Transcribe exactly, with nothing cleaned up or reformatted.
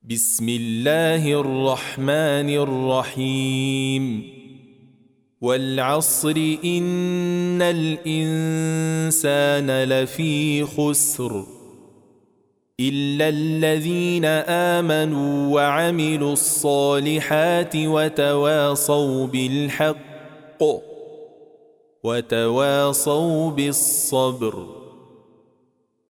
بسم الله الرحمن الرحيم والعصر إن الإنسان لفي خسر إلا الذين آمنوا وعملوا الصالحات وتواصوا بالحق وتواصوا بالصبر.